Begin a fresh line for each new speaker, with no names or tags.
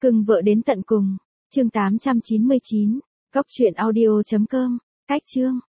Cưng vợ đến tận cùng. Chương 899. Góc truyện audio.com. Cách chương.